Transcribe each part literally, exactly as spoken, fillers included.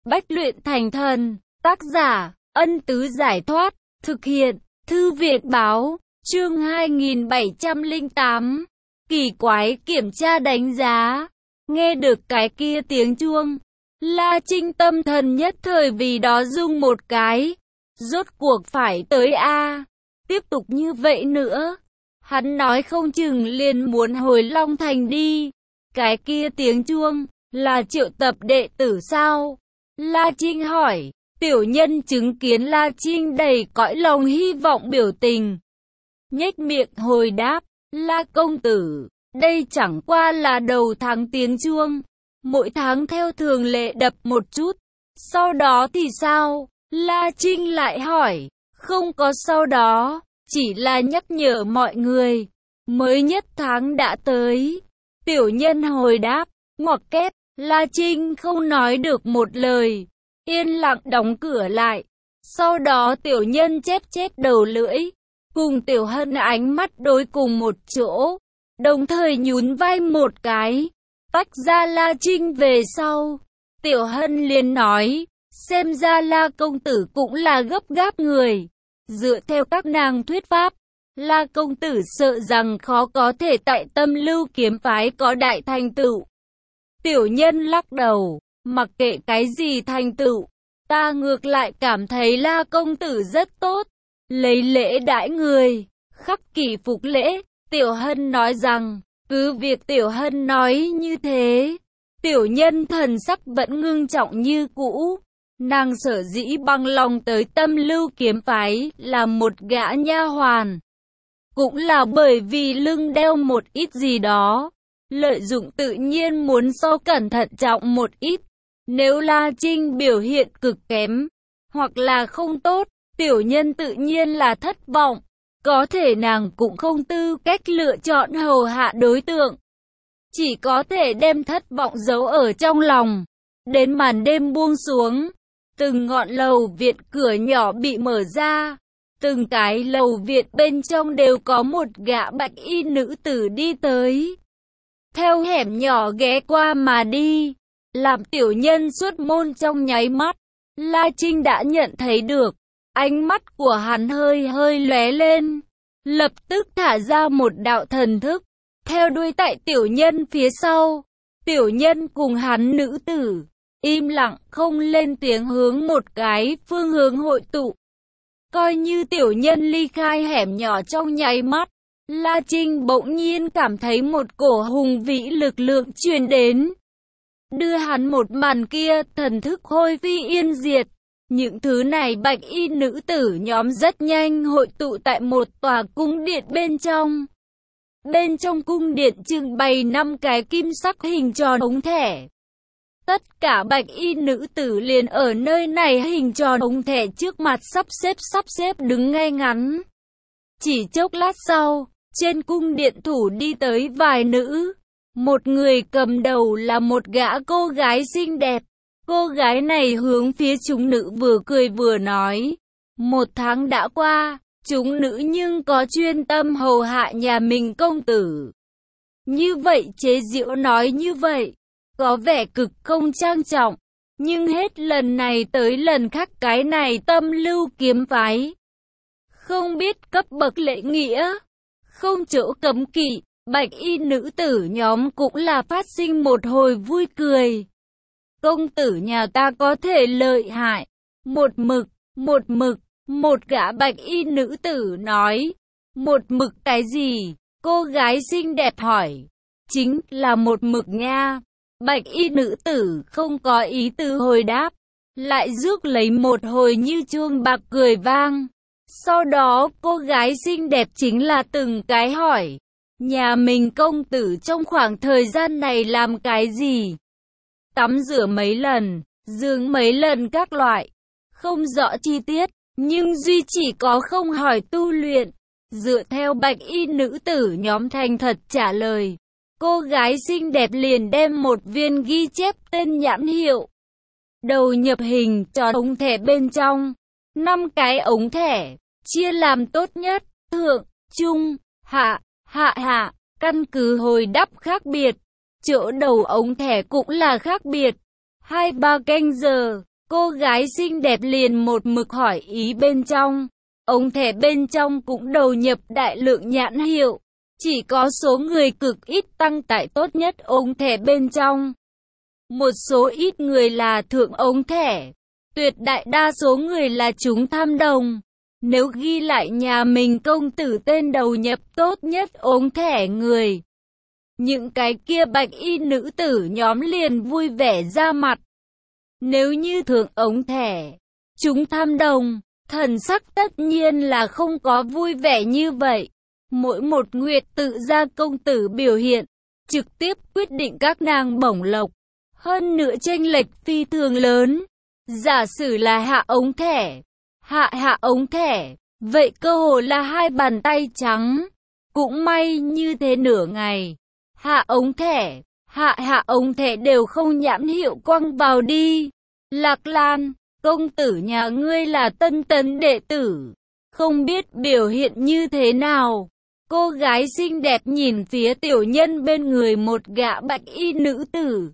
Bách luyện thành thần. Tác giả, Ân Tứ Giải Thoát. Thực hiện, Thư Việt Báo. Chương hai nghìn bảy trăm lẻ tám. Kỳ quái kiểm tra đánh giá. Nghe được cái kia tiếng chuông, La Trinh tâm thần nhất thời vì đó rung một cái. Rốt cuộc phải tới a. Tiếp tục như vậy nữa, hắn nói không chừng liền muốn hồi Long Thành đi. Cái kia tiếng chuông, là triệu tập đệ tử sao? La Trinh hỏi. Tiểu nhân chứng kiến La Trinh đầy cõi lòng hy vọng biểu tình, nhếch miệng hồi đáp, La công tử, đây chẳng qua là đầu tháng tiếng chuông, mỗi tháng theo thường lệ đập một chút, sau đó thì sao? La Trinh lại hỏi. Không có sau đó, chỉ là nhắc nhở mọi người, mới nhất tháng đã tới. Tiểu nhân hồi đáp, ngoặc kép. La Trinh không nói được một lời, yên lặng đóng cửa lại. Sau đó tiểu nhân chép chép đầu lưỡi, cùng Tiểu Hân ánh mắt đối cùng một chỗ, đồng thời nhún vai một cái, tách ra La Trinh về sau. Tiểu Hân liền nói, xem ra La công tử cũng là gấp gáp người. Dựa theo các nàng thuyết pháp, La công tử sợ rằng khó có thể tại Tâm Lưu kiếm phái có đại thành tựu. Tiểu nhân lắc đầu, mặc kệ cái gì thành tựu, ta ngược lại cảm thấy La công tử rất tốt, lấy lễ đãi người, khắc kỷ phục lễ. Tiểu Hân nói rằng, cứ việc Tiểu Hân nói như thế, tiểu nhân thần sắc vẫn ngưng trọng như cũ. Nàng sở dĩ bằng lòng tới Tâm Lưu kiếm phái là một gã nha hoàn, cũng là bởi vì lưng đeo một ít gì đó, lợi dụng tự nhiên muốn so cẩn thận trọng một ít. Nếu La Trinh biểu hiện cực kém, hoặc là không tốt, tiểu nhân tự nhiên là thất vọng. Có thể nàng cũng không tư cách lựa chọn hầu hạ đối tượng, chỉ có thể đem thất vọng giấu ở trong lòng. Đến màn đêm buông xuống, từng ngọn lầu viện cửa nhỏ bị mở ra, từng cái lầu viện bên trong đều có một gã bạch y nữ tử đi tới, theo hẻm nhỏ ghé qua mà đi, làm tiểu nhân xuất môn trong nháy mắt. La Trinh đã nhận thấy được, ánh mắt của hắn hơi hơi lóe lên, lập tức thả ra một đạo thần thức, theo đuôi tại tiểu nhân phía sau. Tiểu nhân cùng hắn nữ tử, im lặng không lên tiếng hướng một cái phương hướng hội tụ. Coi như tiểu nhân ly khai hẻm nhỏ trong nháy mắt, La Trinh bỗng nhiên cảm thấy một cổ hùng vĩ lực lượng truyền đến, đưa hắn một màn kia thần thức hôi phi yên diệt. Những thứ này bạch y nữ tử nhóm rất nhanh hội tụ tại một tòa cung điện bên trong. Bên trong cung điện trưng bày năm cái kim sắc hình tròn ống thẻ. Tất cả bạch y nữ tử liền ở nơi này hình tròn ống thẻ trước mặt sắp xếp sắp xếp đứng ngay ngắn. Chỉ chốc lát sau, trên cung điện thủ đi tới vài nữ. Một người cầm đầu là một gã cô gái xinh đẹp. Cô gái này hướng phía chúng nữ vừa cười vừa nói. Một tháng đã qua, chúng nữ nhưng có chuyên tâm hầu hạ nhà mình công tử. Như vậy chế giễu nói như vậy, có vẻ cực không trang trọng. Nhưng hết lần này tới lần khác cái này Tâm Lưu kiếm phái không biết cấp bậc lễ nghĩa, không chỗ cấm kỵ. Bạch y nữ tử nhóm cũng là phát sinh một hồi vui cười. Công tử nhà ta có thể lợi hại. Một mực, một mực, một gã bạch y nữ tử nói. Một mực cái gì? Cô gái xinh đẹp hỏi. Chính là một mực nha. Bạch y nữ tử không có ý tứ hồi đáp, lại rước lấy một hồi như chuông bạc cười vang. Sau đó cô gái xinh đẹp chính là từng cái hỏi. Nhà mình công tử trong khoảng thời gian này làm cái gì? Tắm rửa mấy lần, giường mấy lần các loại. Không rõ chi tiết, nhưng duy chỉ có không hỏi tu luyện. Dựa theo bạch y nữ tử nhóm thành thật trả lời, cô gái xinh đẹp liền đem một viên ghi chép tên nhãn hiệu đầu nhập hình tròn ống thẻ bên trong. Năm cái ống thẻ, chia làm tốt nhất, thượng, trung, hạ. Hạ hạ, căn cứ hồi đáp khác biệt, chỗ đầu ống thẻ cũng là khác biệt. Hai ba canh giờ, Cô gái xinh đẹp liền một mực hỏi ý bên trong. Ống thẻ bên trong cũng đầu nhập đại lượng nhãn hiệu. Chỉ có số người cực ít tăng tải tốt nhất ống thẻ bên trong. Một số ít người là thượng ống thẻ. Tuyệt đại đa số người là chúng tham đồng. Nếu ghi lại nhà mình công tử tên đầu nhập tốt nhất ống thẻ người. Những cái kia bạch y nữ tử nhóm liền vui vẻ ra mặt. Nếu như thượng ống thẻ, chúng tham đồng, thần sắc tất nhiên là không có vui vẻ như vậy. Mỗi một nguyệt tự gia công tử biểu hiện, trực tiếp quyết định các nàng bổng lộc. Hơn nữa chênh lệch phi thường lớn. Giả sử là hạ ống thẻ, hạ hạ ống thẻ, vậy cơ hồ là hai bàn tay trắng. Cũng may như thế nửa ngày, hạ ống thẻ, hạ hạ ống thẻ đều không nhãn hiệu quăng vào đi. Lạc Lan, công tử nhà ngươi là tân tấn đệ tử, không biết biểu hiện như thế nào. Cô gái xinh đẹp nhìn phía tiểu nhân bên người một gã bạch y nữ tử.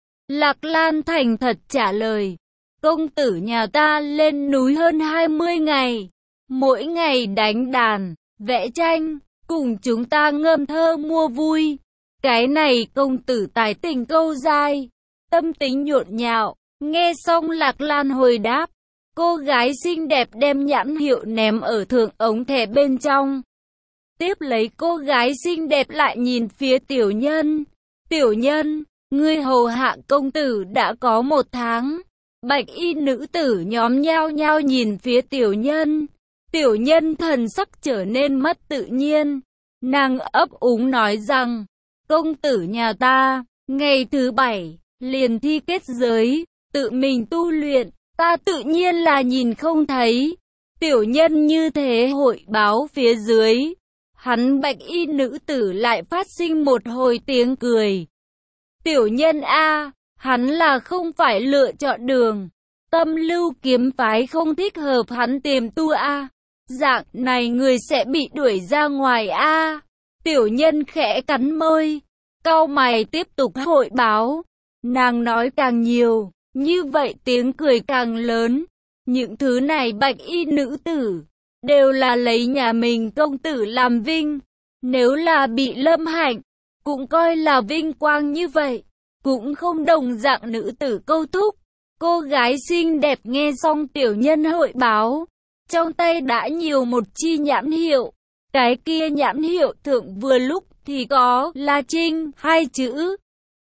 Lạc Lan thành thật trả lời, công tử nhà ta lên núi hơn hai mươi ngày, mỗi ngày đánh đàn, vẽ tranh, cùng chúng ta ngâm thơ mua vui. Cái này công tử tài tình câu dai, tâm tính nhộn nhạo. Nghe xong Lạc Lan hồi đáp, cô gái xinh đẹp đem nhãn hiệu ném ở thượng ống thẻ bên trong. Tiếp lấy cô gái xinh đẹp lại nhìn phía tiểu nhân. Tiểu nhân, ngươi hầu hạ công tử đã có một tháng. Bạch y nữ tử nhóm nhao nhao nhìn phía tiểu nhân. Tiểu nhân thần sắc trở nên mất tự nhiên. Nàng ấp úng nói rằng, công tử nhà ta, ngày thứ bảy, liền thi kết giới, tự mình tu luyện, ta tự nhiên là nhìn không thấy. Tiểu nhân như thế hội báo phía dưới. Hắn bạch y nữ tử lại phát sinh một hồi tiếng cười. Tiểu nhân A, hắn là không phải lựa chọn đường. Tâm lưu kiếm phái không thích hợp hắn tiềm tu A. Dạng này người sẽ bị đuổi ra ngoài A. Tiểu nhân khẽ cắn môi, cau mày tiếp tục hội báo. Nàng nói càng nhiều, như vậy tiếng cười càng lớn. Những thứ này bạch y nữ tử đều là lấy nhà mình công tử làm vinh. Nếu là bị lâm hạnh, cũng coi là vinh quang như vậy. Cũng không đồng dạng nữ tử câu thúc. Cô gái xinh đẹp nghe xong tiểu nhân hội báo, trong tay đã nhiều một chi nhãn hiệu. Cái kia nhãn hiệu thượng vừa lúc thì có La Trinh hai chữ.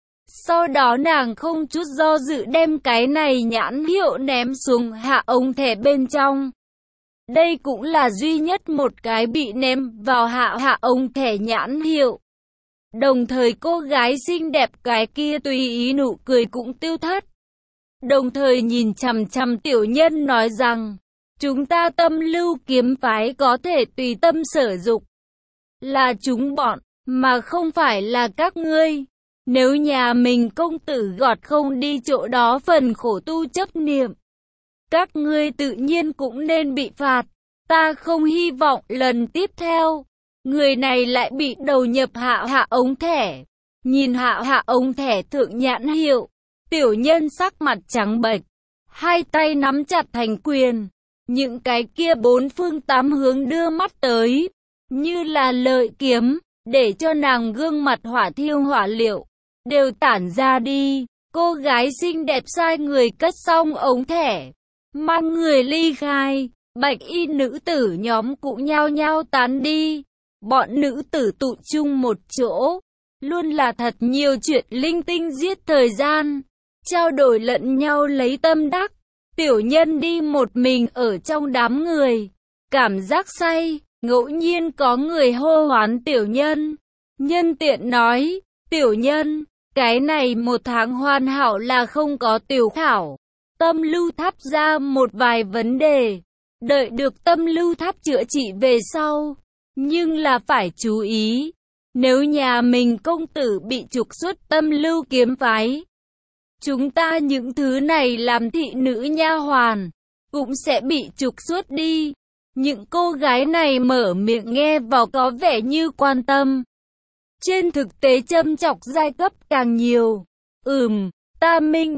Sau đó nàng không chút do dự đem cái này nhãn hiệu ném xuống hạ ống thẻ bên trong. Đây cũng là duy nhất một cái bị ném vào hạ hạ ống thẻ nhãn hiệu. Đồng thời cô gái xinh đẹp cái kia tùy ý nụ cười cũng tiêu thất. Đồng thời nhìn chằm chằm tiểu nhân nói rằng, chúng ta tâm lưu kiếm phái có thể tùy tâm sở dục. Là chúng bọn, mà không phải là các ngươi. Nếu nhà mình công tử gọt không đi chỗ đó phần khổ tu chấp niệm, các ngươi tự nhiên cũng nên bị phạt. Ta không hy vọng lần tiếp theo, người này lại bị đầu nhập hạ hạ ống thẻ. Nhìn hạ hạ ống thẻ thượng nhãn hiệu, tiểu nhân sắc mặt trắng bệch, hai tay nắm chặt thành quyền. Những cái kia bốn phương tám hướng đưa mắt tới, như là lợi kiếm, để cho nàng gương mặt hỏa thiêu hỏa liệu đều tản ra đi. Cô gái xinh đẹp sai người cất xong ống thẻ, mang người ly khai. Bạch y nữ tử nhóm cũng nhao nhao tán đi. Bọn nữ tử tụ chung một chỗ, luôn là thật nhiều chuyện linh tinh giết thời gian, trao đổi lẫn nhau lấy tâm đắc. Tiểu nhân đi một mình ở trong đám người, cảm giác say. Ngẫu nhiên có người hô hoán tiểu nhân, nhân tiện nói, tiểu nhân, cái này một tháng hoàn hảo là không có tiểu khảo. Tâm lưu tháp ra một vài vấn đề, đợi được tâm lưu tháp chữa trị về sau. Nhưng là phải chú ý, nếu nhà mình công tử bị trục xuất tâm lưu kiếm phái, chúng ta những thứ này làm thị nữ nha hoàn, cũng sẽ bị trục xuất đi. Những cô gái này mở miệng nghe vào có vẻ như quan tâm. Trên thực tế châm chọc giai cấp càng nhiều. Ừm, ta minh bạch,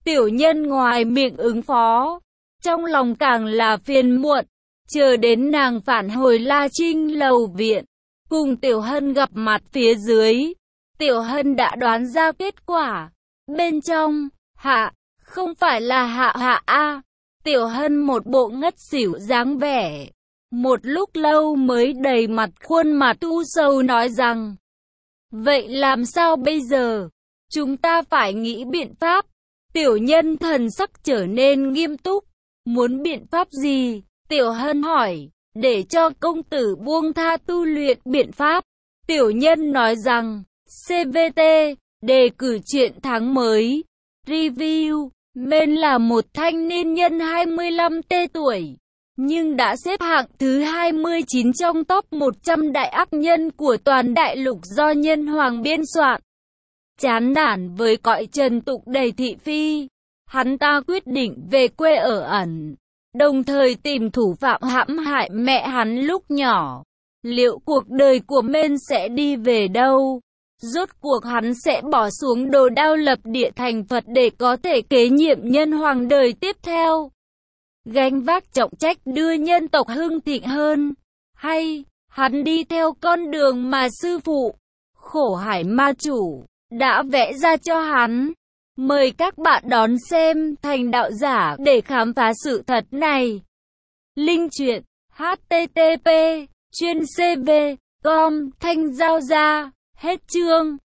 Tiểu Nhân ngoài miệng ứng phó, trong lòng càng là phiền muộn, chờ đến nàng phản hồi La Trinh lầu viện, cùng Tiểu Hân gặp mặt phía dưới. Tiểu Hân đã đoán ra kết quả. Bên trong, Hạ, không phải là Hạ Hạ a. Tiểu Hân một bộ ngất xỉu dáng vẻ. Một lúc lâu mới đầy mặt khuôn mặt u sầu nói rằng, vậy làm sao bây giờ? Chúng ta phải nghĩ biện pháp. Tiểu Nhân thần sắc trở nên nghiêm túc. Muốn biện pháp gì? Tiểu Hân hỏi. Để cho công tử buông tha tu luyện biện pháp. Tiểu Nhân nói rằng, xê vê tê, đề cử truyện tháng mới. Review, Men là một thanh niên nhân hai mươi lăm tuổi, nhưng đã xếp hạng thứ hai mươi chín trong top một trăm đại ác nhân của toàn đại lục do Nhân Hoàng biên soạn. Chán nản với cõi trần tục đầy thị phi, hắn ta quyết định về quê ở ẩn, đồng thời tìm thủ phạm hãm hại mẹ hắn lúc nhỏ. Liệu cuộc đời của Men sẽ đi về đâu? Rốt cuộc hắn sẽ bỏ xuống đồ đao lập địa thành Phật để có thể kế nhiệm Nhân Hoàng đời tiếp theo, gánh vác trọng trách đưa nhân tộc hưng thịnh hơn, hay hắn đi theo con đường mà sư phụ, Khổ Hải Ma Chủ, đã vẽ ra cho hắn? Mời các bạn đón xem Thành Đạo Giả để khám phá sự thật này. Link truyện H T T P chuyên C V com Thanh Giao Gia. Hết chương.